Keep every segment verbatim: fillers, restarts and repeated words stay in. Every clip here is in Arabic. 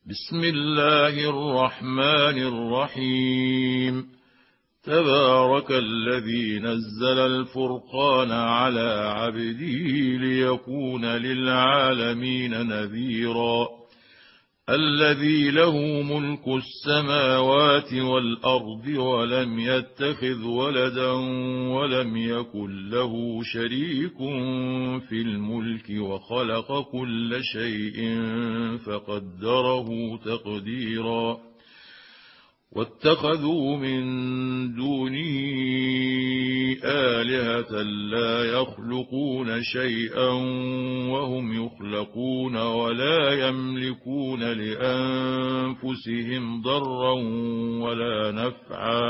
بسم الله الرحمن الرحيم. تبارك الذي نزل الفرقان على عبده ليكون للعالمين نذيرا. الذي له ملك السماوات والأرض ولم يتخذ ولدا ولم يكن له شريك في الملك وخلق كل شيء فقدره تقديرا. واتخذوا من دونه آلهة لا يخلقون شيئا وهم يخلقون ولا يملكون لأنفسهم ضرا ولا نفعا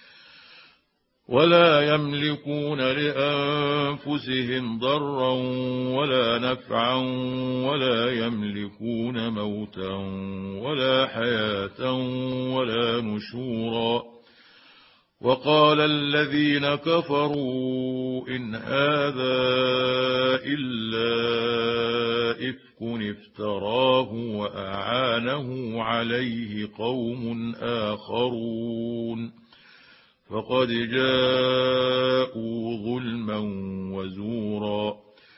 ولا يملكون لأنفسهم ضرا ولا نفعا ولا يملكون موتا ولا حياة ولا نشورا. وقال الذين كفروا إن هذا إلا إفك افتراه وأعانه عليه قوم آخرون فقد جاءوا ظلما وزورا.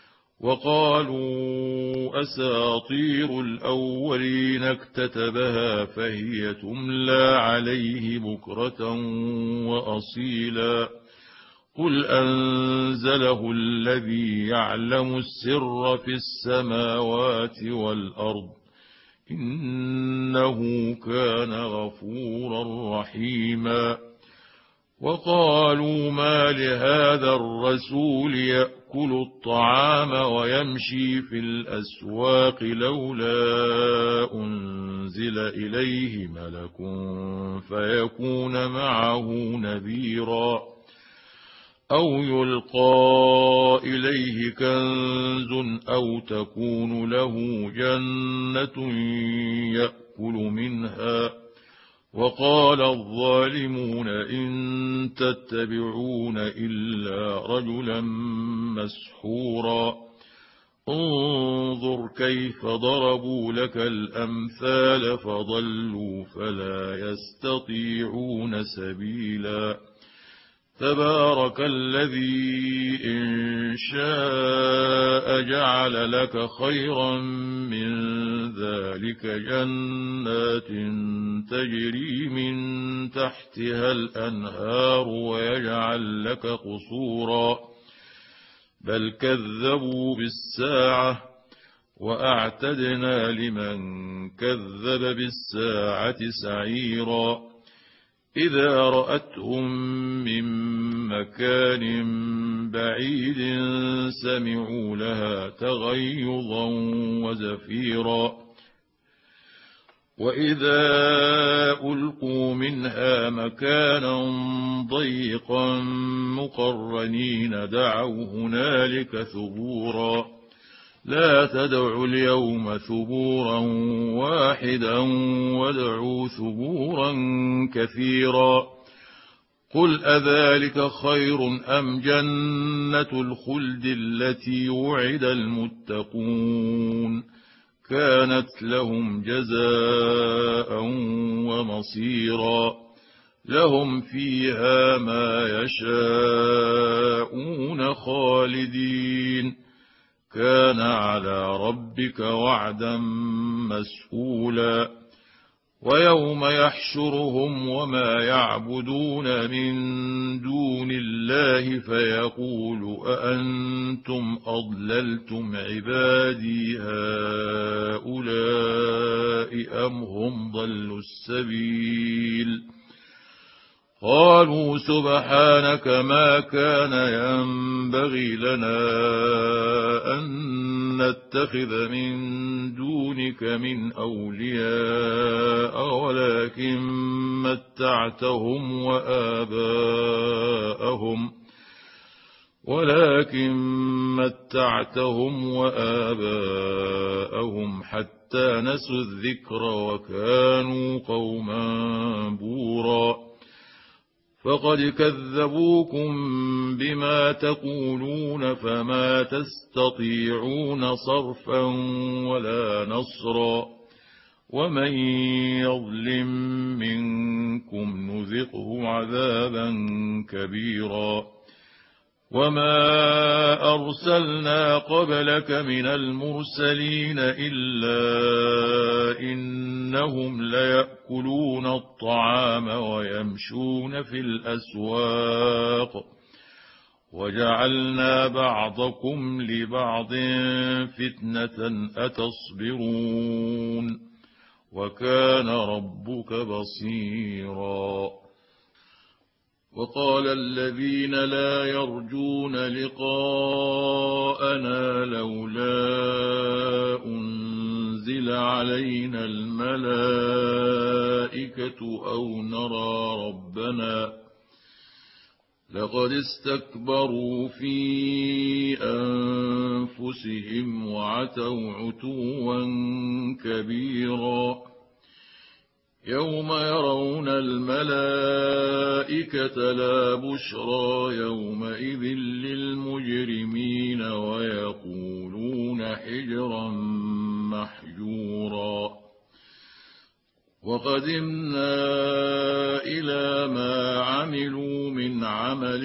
وقالوا أساطير الأولين اكتتبها فهي تملى عليه بكرة وأصيلا. قل أنزله الذي يعلم السر في السماوات والأرض إنه كان غفورا رحيما. وقالوا ما لهذا الرسول يأكل الطعام ويمشي في الأسواق لولا أنزل إليه ملك فيكون معه نذيرا أو يلقى إليه كنز أو تكون له جنة يأكل منها. وقال الظالمون إن تتبعون إلا رجلا مسحورا. انظر كيف ضربوا لك الأمثال فضلوا فلا يستطيعون سبيلا. تبارك الذي إن شاء جعل لك خيرا من ذلك جنات تجري من تحتها الأنهار ويجعل لك قصورا بل كذبوا بالساعة وأعتدنا لمن كذب بالساعة سعيرا. إذا رأتهم من مكان بعيد سمعوا لها تغيظا وزفيرا. وإذا ألقوا منها مكانا ضيقا مقرنين دعوا هنالك ثبورا. لا تدعوا اليوم ثبورا واحدا وادعوا ثبورا كثيرا. قل أذلك خير أم جنة الخلد التي وعد المتقون كانت لهم جزاء ومصيرا. لهم فيها ما يشاءون خالدين كان على ربك وعدا مسئولا. ويوم يحشرهم وما يعبدون من دون الله فيقول أأنتم أضللتم عبادي هؤلاء أم هم ضلوا السبيل. قالوا سبحانك ما كان ينبغي لنا أن نتخذ من دونك من أولياء ولكن متعتهم وآباءهم ولكن متعتهم وآباءهم حتى نسوا الذكر وكانوا قوما بورا. فقد كذبوكم بما تقولون فما تستطيعون صرفا ولا نصرا. ومن يظلم منكم نذقه عذابا كبيرا وما أرسلنا قبلك من المرسلين إلا إنهم ليأكلون الطعام ويمشون في الأسواق وجعلنا بعضكم لبعض فتنة أتصبرون وكان ربك بصيرا وقال الذين لا يرجون لقاءنا لولا أنزل علينا الملائكة أو نرى ربنا لقد استكبروا في أنفسهم وعتوا عتوا كبيرا يوم يرون الملائكة لا بشرى يومئذ للمجرمين ويقولون حجرا محجورا وقدمنا إلى ما عملوا من عمل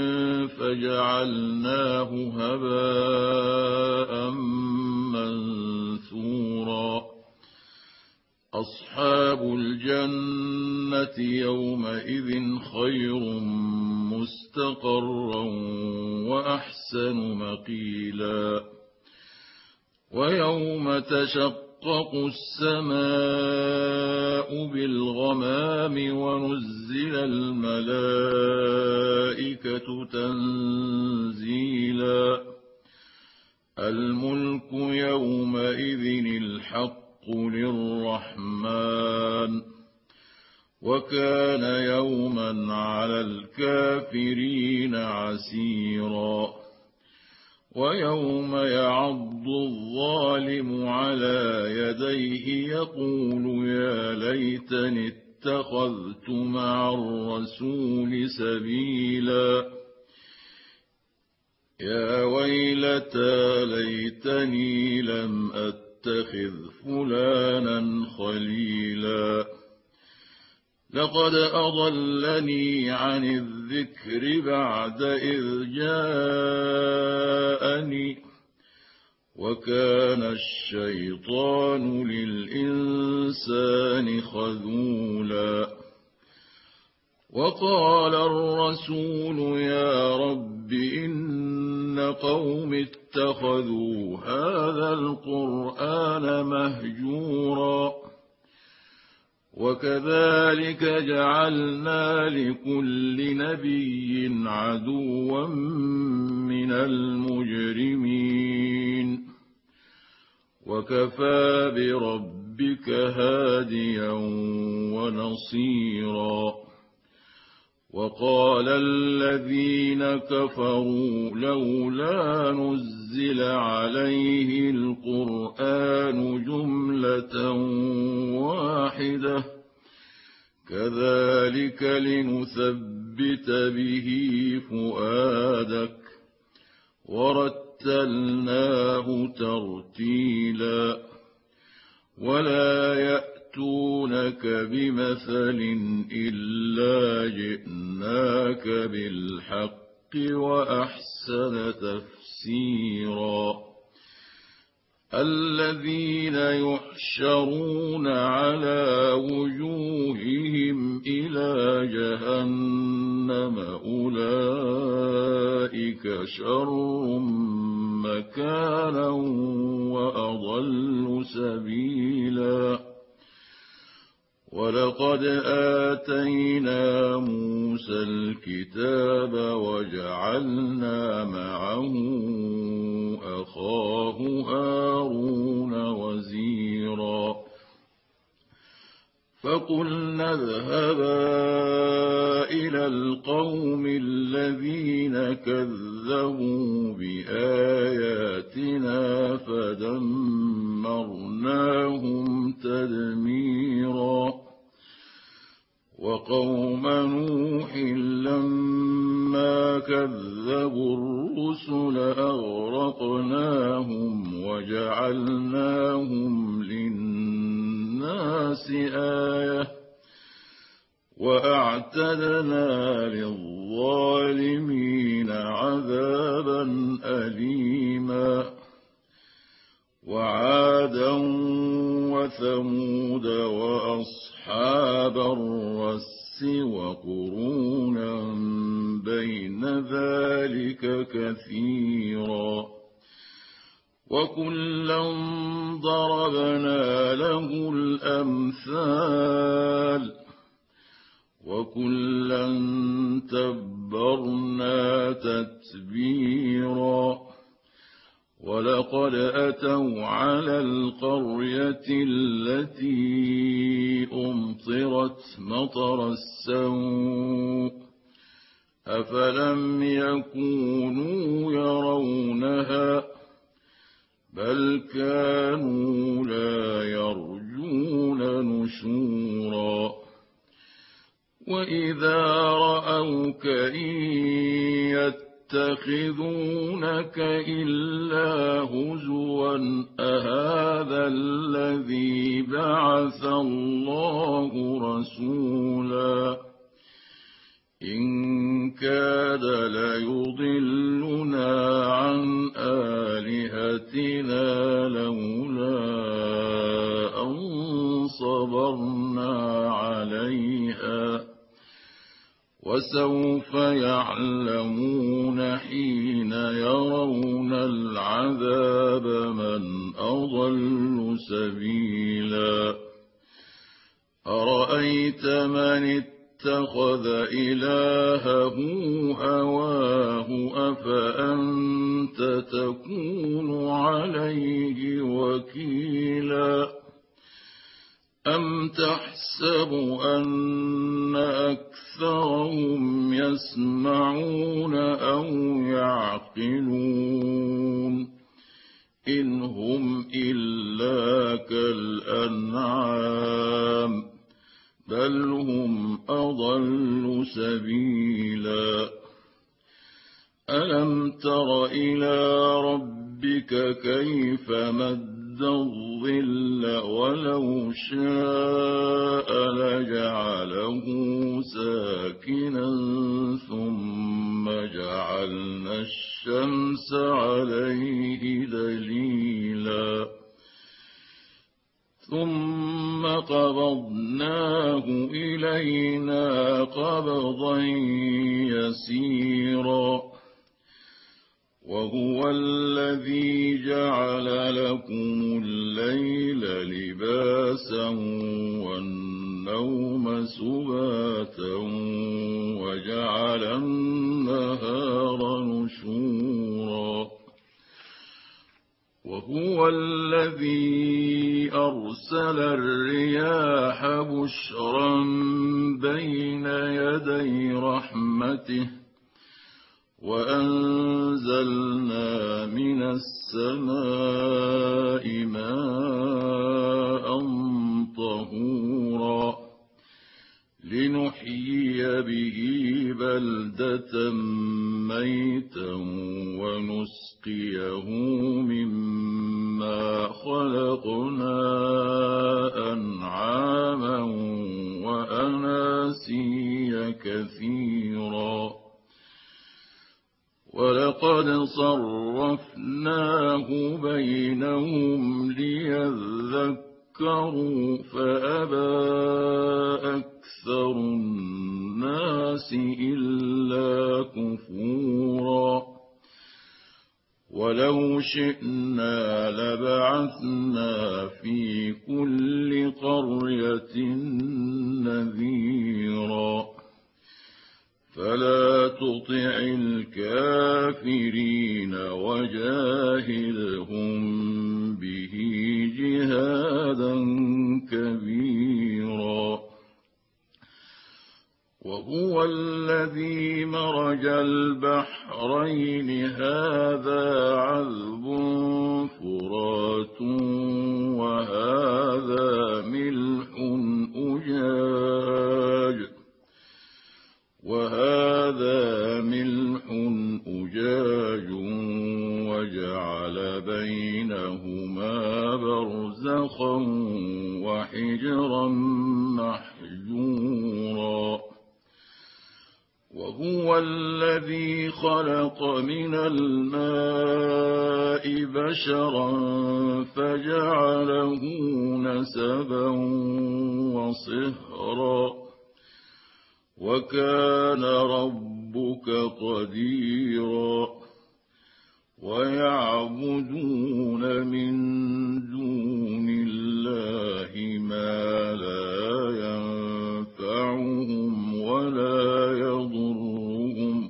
فجعلناه هباء منثورا أصحاب الجنة يومئذ خير مستقرا وأحسن مقيلا ويوم تشقق السماء بالغمام ونزل الملائكة تنزيلا الملك يومئذ الحق للرحمن وكان يوما على الكافرين عسيرا ويوم يعض الظالم على يديه يقول يا ليتني اتخذت مع الرسول سبيلا يا ويلتى ليتني لم أتخذ اتخذ فلانا خليلا لقد أضلني عن الذكر بعد إذ جاءني وكان الشيطان للإنسان خذولا وقال الرسول يا رب إن قوم اتخذوا هذا القرآن مهجورا وكذلك جعلنا لكل نبي عدوا من المجرمين وكفى بربك هاديا ونصيرا وقال الذين كفروا لولا نزل عليه القرآن جملة واحدة كذلك لنثبت به فؤادك ورتلناه ترتيلا ولا يأتونك بمثل إلا جئناك بالحق وأحسن تفسيرا الذين يحشرون على وجوههم إلى جهنم أولئك شر مكانا وأضل سبيلا ولقد آتينا موسى الكتاب وجعلنا معه أخاه هارون وزيرا فقلنا اذهبا إلى القوم الذين كذبوا بآياتنا فدمرناهم تدميرا وقوم نوح لما كذبوا الرسل أغرقناهم وجعلناهم للناس للناس آية وأعتدنا للظالمين عذابا أليما وعادا وثمود وأصحاب الرس وقرونا بين ذلك كثيرا وكلا ضربنا له الأمثال وكلا تبرنا تتبيرا ولقد أتوا على القرية التي أمطرت مطر السوء أفلم يكونوا يرونها بل كانوا لا يرجون نشورا وإذا رأوك إن يتخذونك إلا هزوا أهذا الذي بعث الله رسولا إن كاد ليضلنا عن آلهتنا لولا أن صبرنا عليها وسوف يعلمون حين يرون العذاب من أضل سبيلا أرأيت من اتخذ إلهه هواه أفأنت تكون عليه وكيلا أم تحسب أن أكثرهم يسمعون أو يعقلون إن هم إلا كالأنعام بل هم أضل سبيلا ألم تر إلى ربك كيف مد الظل ولو شاء لجعله ساكنا ثم جعلنا الشمس عليه دليلا ثم قبضناه إلينا قبضا يسيرا وهو الذي جعل لكم الليل لباسا والنوم سباتا وجعل النهار نشورا وهو الذي أرسل الرياح بشرا بين يدي رحمته وأنزلنا من السماء ماء طهورا لنحيي به بلدة ميتا ونسقيه مما خلقنا أنعاما وأناسيا كثيرا ولقد صرفناه بينهم ليذكروا فأبى أكثر الناس إلا كفورا ولو شئنا لبعثنا في كل قرية نذيرا فلا تطع الكافرين وجاهدهم به جهادا كبيرا وهو الذي مرج البحرين هذا عذب فرات وهذا ملح أجاج وهذا ملح أجاج وجعل بينهما برزخا وحجرا هجرا محجورا. وهو الذي خلق من الماء بشرا فجعله نسبا وصهرا وكان ربك قديرا. ويعبدون من دون الله ما لا ينفعهم ولا يضرهم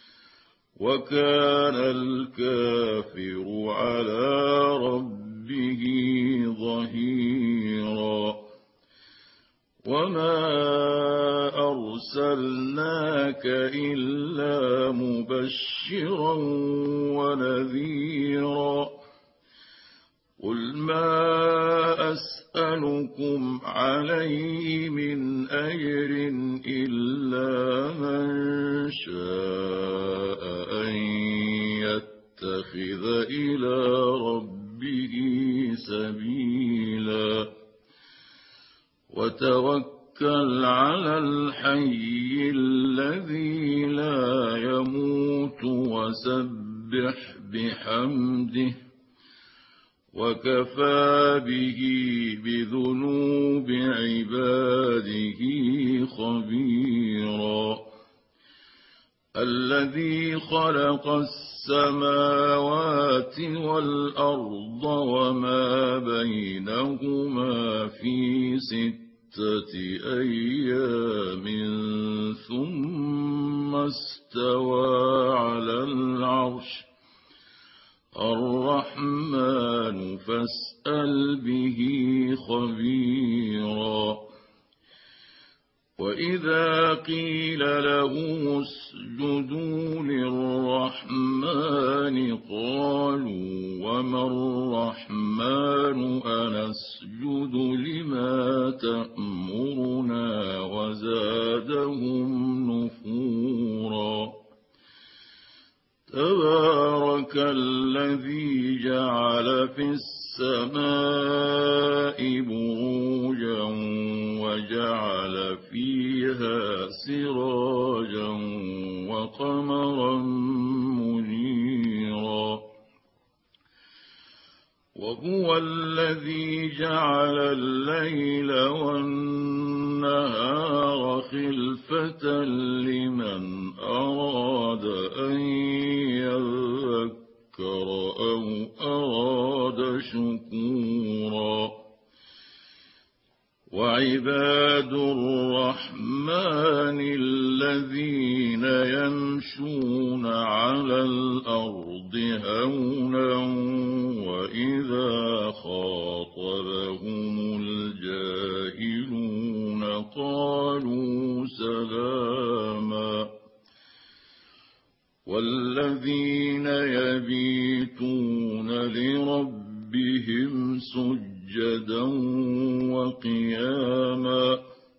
وكان الكافر على ربه ظهيرا. وما أرسلناك إلا مبشرا ونذيرا. قل ما أسألكم عليه من أجر إلا من شاء أن يتخذ إلى ربه سبيلا. وتوكل على الحي الذي لا يموت وسبح بحمده وكفى به بذنوب عباده خبيرا. الذي خلق السماوات والأرض وما بينهما في ستة أيام ثم استوى على العرش. الرحمن فاسأل به خبيرا. وإذا قيل لهم اسجدوا للرحمن قالوا وما الرحمن أنسجد لما تأمرنا وزادهم نفورا. تبارك الذي جعل في السماء بروجا وجعل فيها سراجا وقمرا منيرا. وهو الذي جعل الليل والنهار خلفة لمن أراد أن يذكر أو أراد شكورا. وعباد الرحمن الذين يمشون على الأرض هونا وإذا خاطبهم الجاهلون قالوا سلاما. والذين يبيتون لربهم سجدا وقياما.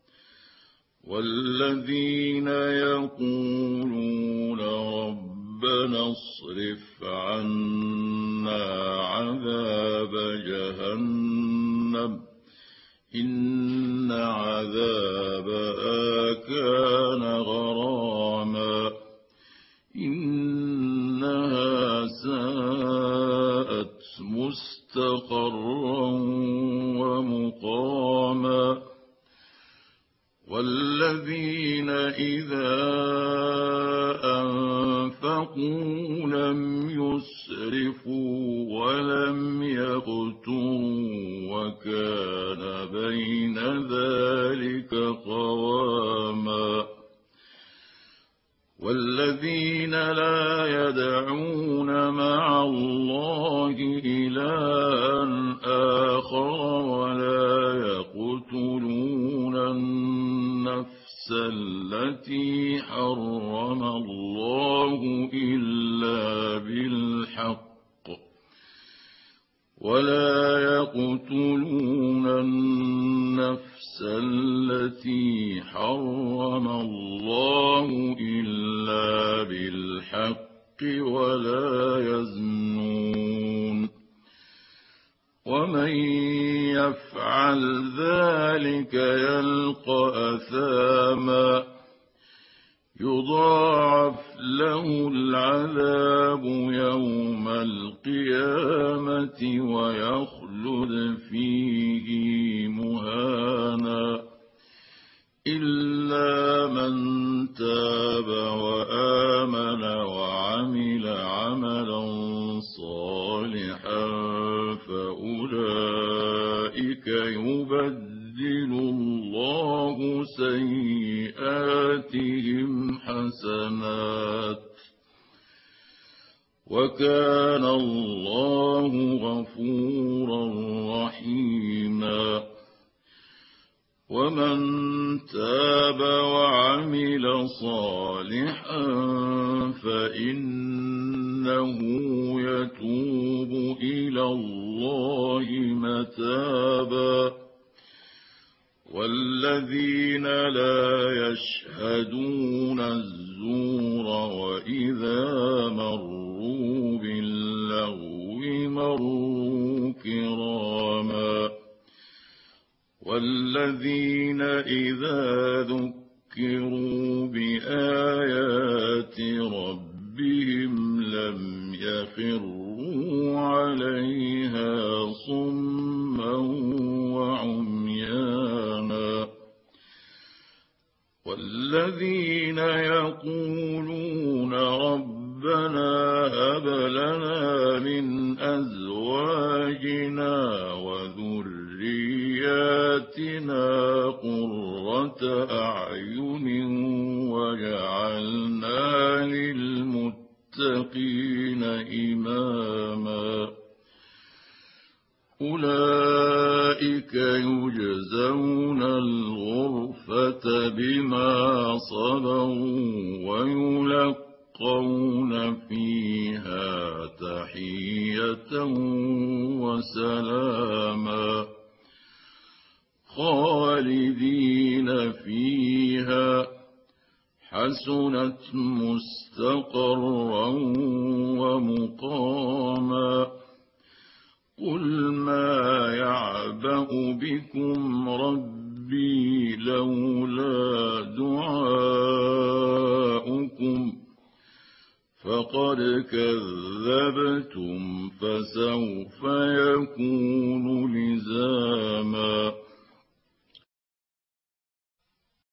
والذين يقولون ربنا اصرف عنا عذاب جهنم إن عذابها كان غراما إنها ساءت مستقرا ومقاما. والذين إذا أنفقوا لم يسرفوا ولم يقتروا وكان بين ذلك قواما. والذين لا يدعون مع الله إلها آخر ولا يقتلون النفس التي حرم الله إلا بالحق ولا يقتلون النفس التي حرم الله إلا بالحق ولا يزنون. ومن يفعل ذلك يلقى أثاما يضاعف له العذاب يوم القيامة ويخلد فيه مهانا إلا من تاب وآمن وعمل عملا صالحا فأولئك يبدل الله سيئاتهم حسنات وكان الله غفورا رحيما ومن تاب وعمل صالحا فإنه يتوب إلى الله متابا والذين لا يشهدون الزور وإذا مروا باللغو مروا كراما والذين إذا ذكروا بآيات ربهم لم يخروا عليها صما وعميانا والذين يقولون ربنا هب لنا من أزواجنا وذرياتنا قرة أعين وجعلنا للمتقين إماما أولئك يجزون الغرفة بما صبروا ويلقون فيها تحية وسلاما خالدين فيها حسنت مستقرا ومقاما قل ما يعبأ بكم ربي لولا دعاؤكم فقد كذبتم فسوف يكون لزاما